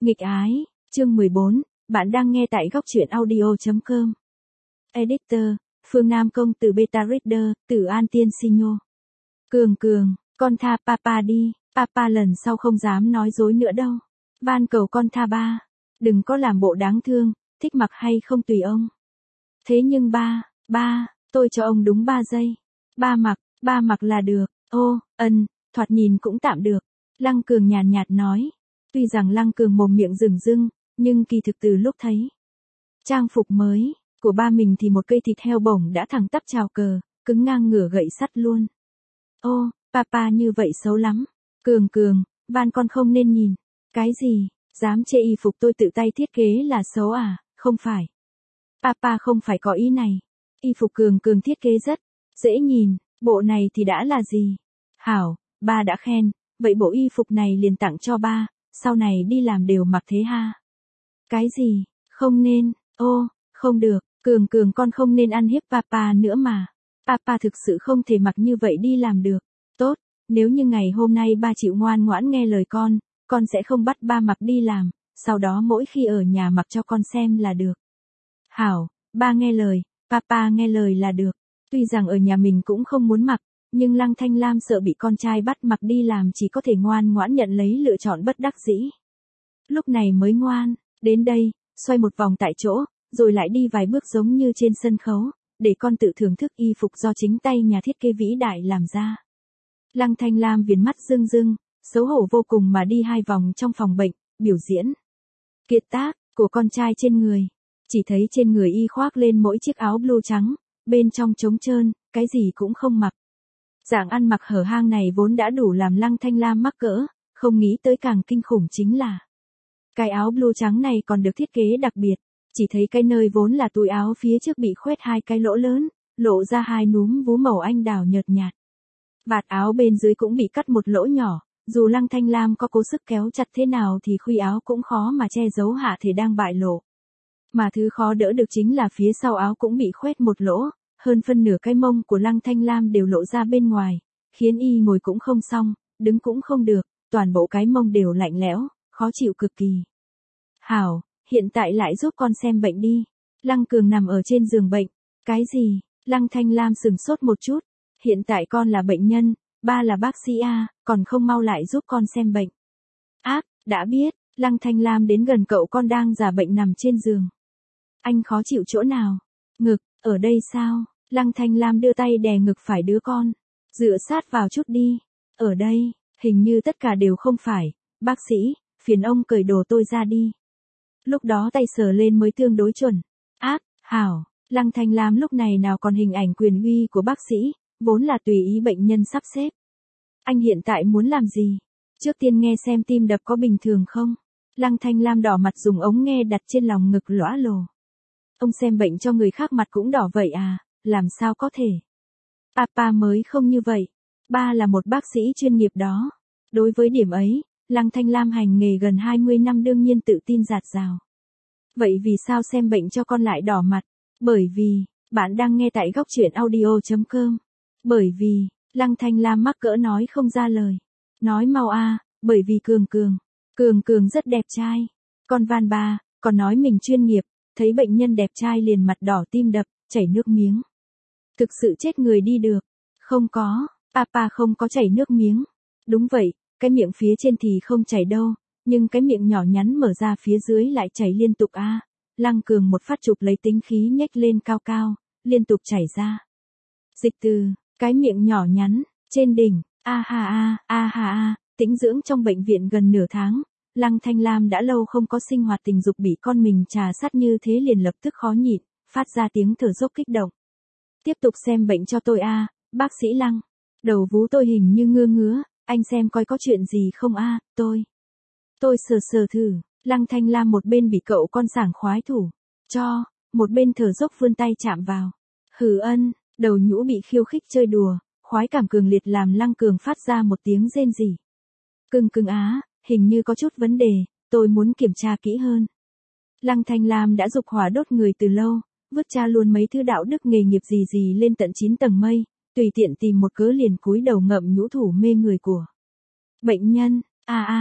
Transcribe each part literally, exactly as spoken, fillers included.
Nghịch ái, chương mười bốn, bạn đang nghe tại góc truyện audio chấm com. Editor, Phương Nam Công từ Beta Reader, từ An Tiên Sinho. Cường cường, con tha papa đi, papa lần sau không dám nói dối nữa đâu. Van cầu con tha ba, đừng có làm bộ đáng thương, thích mặc hay không tùy ông. Thế nhưng ba, ba, tôi cho ông đúng ba giây. Ba mặc, ba mặc là được, ô, ân, thoạt nhìn cũng tạm được. Lăng Cường nhàn nhạt nói. Tuy rằng Lăng Cường mồm miệng rừng rưng, nhưng kỳ thực từ lúc thấy trang phục mới của ba mình thì một cây thịt heo bổng đã thẳng tắp chào cờ, cứng ngang ngửa gậy sắt luôn. Ô, papa như vậy xấu lắm. Cường cường, van con không nên nhìn. Cái gì, dám chê y phục tôi tự tay thiết kế là xấu à, không phải. Papa không phải có ý này. Y phục cường cường thiết kế rất dễ nhìn, bộ này thì đã là gì? Hảo, ba đã khen, vậy bộ y phục này liền tặng cho ba, sau này đi làm đều mặc thế ha. Cái gì, không nên, ô, không được, cường cường con không nên ăn hiếp papa nữa mà. Papa thực sự không thể mặc như vậy đi làm được. Tốt, nếu như ngày hôm nay ba chịu ngoan ngoãn nghe lời con, con sẽ không bắt ba mặc đi làm, sau đó mỗi khi ở nhà mặc cho con xem là được. Hảo, ba nghe lời, papa nghe lời là được. Tuy rằng ở nhà mình cũng không muốn mặc, nhưng Lăng Thanh Lam sợ bị con trai bắt mặc đi làm chỉ có thể ngoan ngoãn nhận lấy lựa chọn bất đắc dĩ. Lúc này mới ngoan, đến đây, xoay một vòng tại chỗ, rồi lại đi vài bước giống như trên sân khấu, để con tự thưởng thức y phục do chính tay nhà thiết kế vĩ đại làm ra. Lăng Thanh Lam viền mắt rưng rưng, xấu hổ vô cùng mà đi hai vòng trong phòng bệnh, biểu diễn kiệt tác của con trai trên người. Chỉ thấy trên người y khoác lên mỗi chiếc áo blue trắng, bên trong trống trơn, cái gì cũng không mặc. Dạng ăn mặc hở hang này vốn đã đủ làm Lăng Thanh Lam mắc cỡ, không nghĩ tới càng kinh khủng chính là cái áo blue trắng này còn được thiết kế đặc biệt, chỉ thấy cái nơi vốn là túi áo phía trước bị khoét hai cái lỗ lớn, lộ ra hai núm vú màu anh đào nhợt nhạt. Vạt áo bên dưới cũng bị cắt một lỗ nhỏ, dù Lăng Thanh Lam có cố sức kéo chặt thế nào thì khuy áo cũng khó mà che giấu hạ thể đang bại lộ. Mà thứ khó đỡ được chính là phía sau áo cũng bị khoét một lỗ, hơn phân nửa cái mông của Lăng Thanh Lam đều lộ ra bên ngoài, khiến y ngồi cũng không xong, đứng cũng không được, toàn bộ cái mông đều lạnh lẽo, khó chịu cực kỳ. Hảo, hiện tại lại giúp con xem bệnh đi. Lăng Cường nằm ở trên giường bệnh. Cái gì? Lăng Thanh Lam sừng sốt một chút. Hiện tại con là bệnh nhân, ba là bác sĩ A, còn không mau lại giúp con xem bệnh. Ác, đã biết. Lăng Thanh Lam đến gần cậu con đang giả bệnh nằm trên giường. Anh khó chịu chỗ nào? Ngực, ở đây sao? Lăng Thanh Lam đưa tay đè ngực phải đứa con. Dựa sát vào chút đi. Ở đây, hình như tất cả đều không phải. Bác sĩ, phiền ông cởi đồ tôi ra đi. Lúc đó tay sờ lên mới tương đối chuẩn. Ác, hảo, Lăng Thanh Lam lúc này nào còn hình ảnh quyền uy của bác sĩ, vốn là tùy ý bệnh nhân sắp xếp. Anh hiện tại muốn làm gì? Trước tiên nghe xem tim đập có bình thường không? Lăng Thanh Lam đỏ mặt dùng ống nghe đặt trên lòng ngực lõa lồ. Ông xem bệnh cho người khác mặt cũng đỏ vậy à, làm sao có thể? Papa mới không như vậy. Ba là một bác sĩ chuyên nghiệp đó. Đối với điểm ấy, Lăng Thanh Lam hành nghề gần hai mươi năm đương nhiên tự tin dạt dào. Vậy vì sao xem bệnh cho con lại đỏ mặt? Bởi vì, bạn đang nghe tại góc truyện audio chấm com. Bởi vì, Lăng Thanh Lam mắc cỡ nói không ra lời. Nói mau a, bởi vì Cường Cường. Cường Cường rất đẹp trai. Con van ba, còn nói mình chuyên nghiệp, thấy bệnh nhân đẹp trai liền mặt đỏ tim đập, chảy nước miếng. Thực sự chết người đi được. Không có, papa không có chảy nước miếng. Đúng vậy. Cái miệng phía trên thì không chảy đâu, nhưng cái miệng nhỏ nhắn mở ra phía dưới lại chảy liên tục a. À. Lăng Cường một phát chụp lấy tính khí nhếch lên cao cao, liên tục chảy ra. Dịch từ, cái miệng nhỏ nhắn, trên đỉnh, a ha a, a ha a, tĩnh dưỡng trong bệnh viện gần nửa tháng, Lăng Thanh Lam đã lâu không có sinh hoạt tình dục bị con mình trà sát như thế liền lập tức khó nhịn, phát ra tiếng thở dốc kích động. Tiếp tục xem bệnh cho tôi a, à, bác sĩ Lăng. Đầu vú tôi hình như ngứa ngứa. Anh xem coi có chuyện gì không a, à, tôi. Tôi sờ sờ thử, Lăng Thanh Lam một bên bị cậu con sảng khoái thủ, cho, một bên thở dốc vươn tay chạm vào. Hừ ân, đầu nhũ bị khiêu khích chơi đùa, khoái cảm cường liệt làm Lăng Cường phát ra một tiếng rên rỉ. Cưng cưng á, hình như có chút vấn đề, tôi muốn kiểm tra kỹ hơn. Lăng Thanh Lam đã dục hỏa đốt người từ lâu, vứt cha luôn mấy thứ đạo đức nghề nghiệp gì gì lên tận chín tầng mây. Tùy tiện tìm một cớ liền cúi đầu ngậm nhũ thủ mê người của bệnh nhân. A a,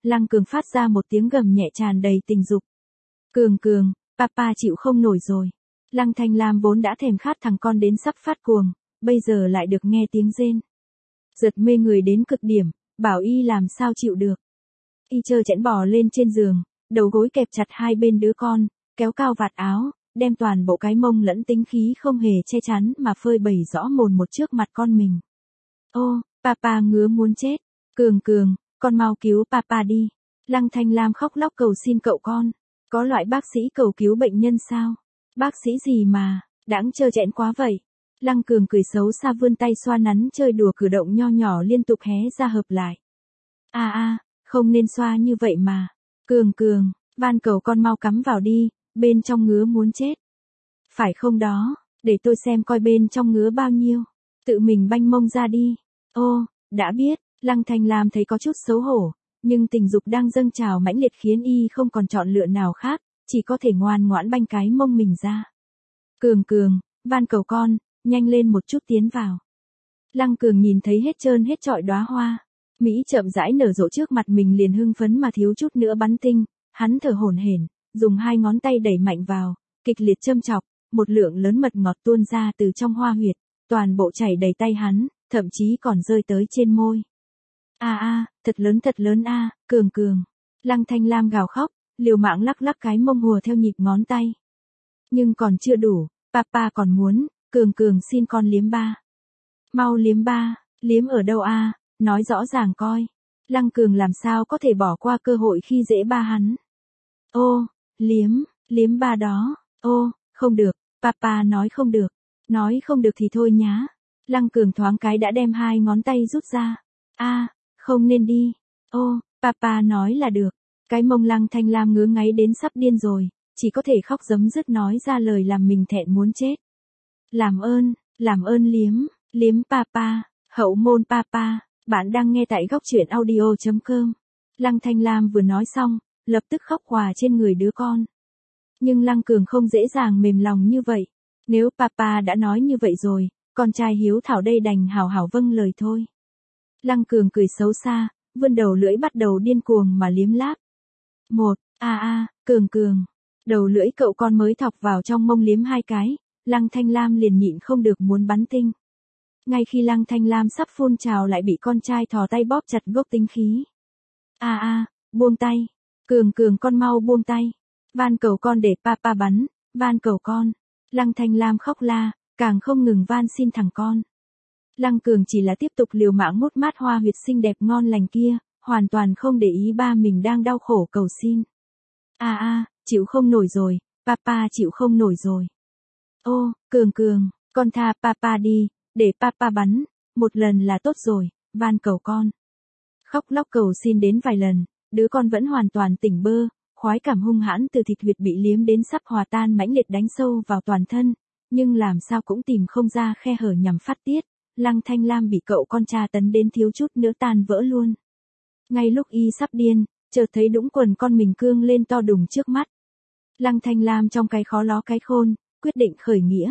Lăng Cường phát ra một tiếng gầm nhẹ tràn đầy tình dục. Cường Cường, papa chịu không nổi rồi. Lăng Thanh Lam vốn đã thèm khát thằng con đến sắp phát cuồng, bây giờ lại được nghe tiếng rên. Giật mê người đến cực điểm, bảo y làm sao chịu được. Y trơ chẽn bò lên trên giường, đầu gối kẹp chặt hai bên đứa con, kéo cao vạt áo, đem toàn bộ cái mông lẫn tính khí không hề che chắn mà phơi bày rõ mồn một trước mặt con mình. Ô, papa ngứa muốn chết. Cường Cường, con mau cứu papa đi. Lăng Thanh Lam khóc lóc cầu xin cậu con. Có loại bác sĩ cầu cứu bệnh nhân sao? Bác sĩ gì mà, đáng trơ trẽn quá vậy. Lăng Cường cười xấu xa vươn tay xoa nắn chơi đùa cử động nho nhỏ liên tục hé ra hợp lại. A a, không nên xoa như vậy mà. Cường Cường, van cầu con mau cắm vào đi, bên trong ngứa muốn chết. Phải không đó, để tôi xem coi bên trong ngứa bao nhiêu. Tự mình banh mông ra đi. Ô, đã biết. Lăng Thanh Lam thấy có chút xấu hổ, nhưng tình dục đang dâng trào mãnh liệt khiến y không còn chọn lựa nào khác, chỉ có thể ngoan ngoãn banh cái mông mình ra. Cường Cường, van cầu con, nhanh lên một chút tiến vào. Lăng Cường nhìn thấy hết trơn hết trọi đóa hoa, Mỹ chậm rãi nở rộ trước mặt mình liền hưng phấn mà thiếu chút nữa bắn tinh, hắn thở hổn hển, dùng hai ngón tay đẩy mạnh vào, kịch liệt châm chọc, một lượng lớn mật ngọt tuôn ra từ trong hoa huyệt, toàn bộ chảy đầy tay hắn, thậm chí còn rơi tới trên môi. A a, thật lớn thật lớn a, Cường Cường. Lăng Thanh Lam gào khóc, liều mạng lắc lắc cái mông hùa theo nhịp ngón tay. Nhưng còn chưa đủ, papa còn muốn, Cường Cường xin con liếm ba. Mau liếm ba, liếm ở đâu a, nói rõ ràng coi. Lăng Cường làm sao có thể bỏ qua cơ hội khi dễ ba hắn. Ô, liếm, liếm ba đó, ô, không được, papa nói không được, nói không được thì thôi nhá. Lăng Cường thoáng cái đã đem hai ngón tay rút ra. A, không nên đi. Ô, papa nói là được. Cái mông Lăng Thanh Lam ngứa ngáy đến sắp điên rồi, chỉ có thể khóc giấm dứt nói ra lời làm mình thẹn muốn chết. Làm ơn, làm ơn liếm, liếm papa, hậu môn papa, bạn đang nghe tại góc truyện audio chấm com. Lăng Thanh Lam vừa nói xong, lập tức khóc hòa trên người đứa con. Nhưng Lăng Cường không dễ dàng mềm lòng như vậy. Nếu papa đã nói như vậy rồi, con trai hiếu thảo đây đành hào hào vâng lời thôi. Lăng Cường cười xấu xa, vươn đầu lưỡi bắt đầu điên cuồng mà liếm láp. Một, a a, Cường Cường. Đầu lưỡi cậu con mới thọc vào trong mông liếm hai cái, Lăng Thanh Lam liền nhịn không được muốn bắn tinh. Ngay khi Lăng Thanh Lam sắp phun trào lại bị con trai thò tay bóp chặt gốc tính khí. A a, buông tay. Cường Cường con mau buông tay. Van cầu con để papa bắn, van cầu con. Lăng Thanh Lam khóc la, càng không ngừng van xin thằng con. Lăng Cường chỉ là tiếp tục liều mạng mút mát hoa huyệt xinh đẹp ngon lành kia, hoàn toàn không để ý ba mình đang đau khổ cầu xin. A a, chịu không nổi rồi, papa chịu không nổi rồi. Ô, Cường Cường, con tha papa đi, để papa bắn, một lần là tốt rồi, van cầu con. Khóc lóc cầu xin đến vài lần, đứa con vẫn hoàn toàn tỉnh bơ, khoái cảm hung hãn từ thịt huyệt bị liếm đến sắp hòa tan mãnh liệt đánh sâu vào toàn thân, nhưng làm sao cũng tìm không ra khe hở nhằm phát tiết. Lăng Thanh Lam bị cậu con tra tấn đến thiếu chút nữa tan vỡ luôn. Ngay lúc y sắp điên, chợt thấy đũng quần con mình cương lên to đùng trước mắt. Lăng Thanh Lam trong cái khó ló cái khôn, quyết định khởi nghĩa.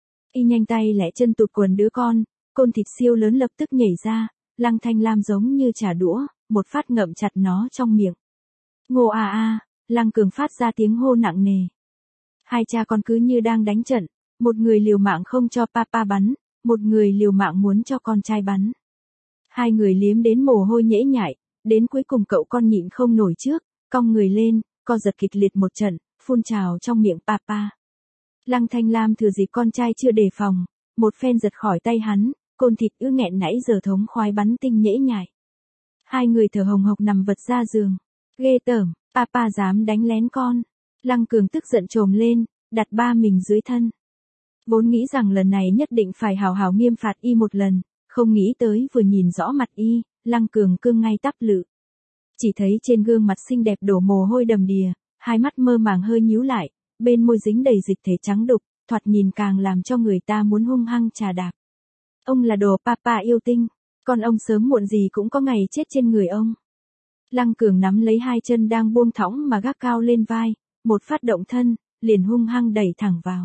Y nhanh tay lẻ chân tụt quần đứa con, côn thịt siêu lớn lập tức nhảy ra, Lăng Thanh Lam giống như trả đũa, một phát ngậm chặt nó trong miệng. Ngô a a, Lăng Cường phát ra tiếng hô nặng nề. Hai cha con cứ như đang đánh trận, một người liều mạng không cho papa bắn, một người liều mạng muốn cho con trai bắn. Hai người liếm đến mồ hôi nhễ nhại, đến cuối cùng cậu con nhịn không nổi trước, cong người lên, co giật kịch liệt một trận, phun trào trong miệng papa. Lăng Thanh Lam thừa dịp con trai chưa đề phòng, một phen giật khỏi tay hắn, côn thịt ư nghẹn nãy giờ thống khoái bắn tinh nhễ nhại. Hai người thở hồng hộc nằm vật ra giường. Ghê tởm, papa dám đánh lén con. Lăng Cường tức giận trồm lên, đặt ba mình dưới thân. Vốn nghĩ rằng lần này nhất định phải hào hào nghiêm phạt y một lần, không nghĩ tới vừa nhìn rõ mặt y, Lăng Cường cương ngay tắp lự. Chỉ thấy trên gương mặt xinh đẹp đổ mồ hôi đầm đìa, hai mắt mơ màng hơi nhíu lại, bên môi dính đầy dịch thể trắng đục, thoạt nhìn càng làm cho người ta muốn hung hăng trà đạp. Ông là đồ papa yêu tinh, con ông sớm muộn gì cũng có ngày chết trên người ông. Lăng Cường nắm lấy hai chân đang buông thõng mà gác cao lên vai, một phát động thân, liền hung hăng đẩy thẳng vào.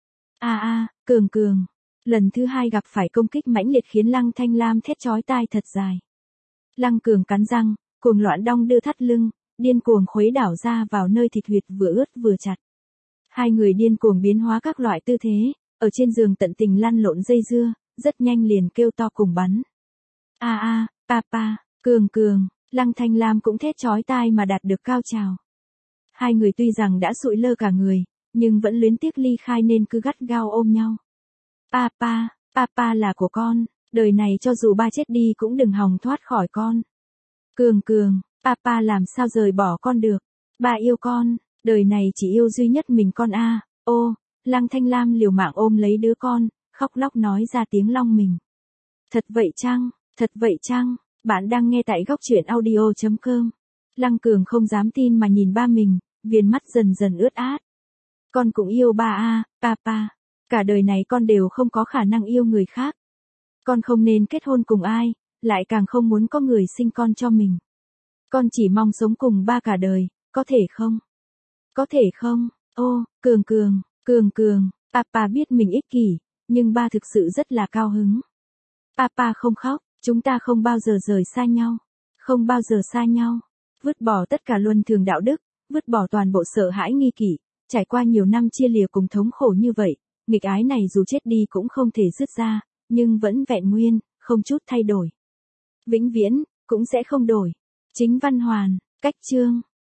A a, Cường Cường. Lần thứ hai gặp phải công kích mãnh liệt khiến Lăng Thanh Lam thét chói tai thật dài. Lăng Cường cắn răng, cuồng loạn đong đưa thắt lưng, điên cuồng khuấy đảo ra vào nơi thịt huyệt vừa ướt vừa chặt. Hai người điên cuồng biến hóa các loại tư thế, ở trên giường tận tình lăn lộn dây dưa, rất nhanh liền kêu to cùng bắn. A a, papa, cường cường, Lăng Thanh Lam cũng thét chói tai mà đạt được cao trào. Hai người tuy rằng đã sụi lơ cả người, nhưng vẫn luyến tiếc ly khai nên cứ gắt gao ôm nhau. Papa, papa là của con, đời này cho dù ba chết đi cũng đừng hòng thoát khỏi con. Cường cường, papa làm sao rời bỏ con được, ba yêu con, đời này chỉ yêu duy nhất mình con a. Ô, Lăng Thanh Lam liều mạng ôm lấy đứa con, khóc lóc nói ra tiếng long mình. Thật vậy chăng, thật vậy chăng, bạn đang nghe tại góc truyện audio.com. Lăng Cường không dám tin mà nhìn ba mình, viền mắt dần dần ướt át. Con cũng yêu ba a, papa. Cả đời này con đều không có khả năng yêu người khác. Con không nên kết hôn cùng ai, lại càng không muốn có người sinh con cho mình. Con chỉ mong sống cùng ba cả đời, có thể không? Có thể không? Ô, Cường cường, Cường cường, papa biết mình ích kỷ, nhưng ba thực sự rất là cao hứng. Papa không khóc, chúng ta không bao giờ rời xa nhau. Không bao giờ xa nhau. Vứt bỏ tất cả luân thường đạo đức, vứt bỏ toàn bộ sợ hãi nghi kỷ, trải qua nhiều năm chia lìa cùng thống khổ như vậy, nghịch ái này dù chết đi cũng không thể dứt ra, nhưng vẫn vẹn nguyên, không chút thay đổi. Vĩnh viễn, cũng sẽ không đổi. Chính Văn Hoàn, cách chương.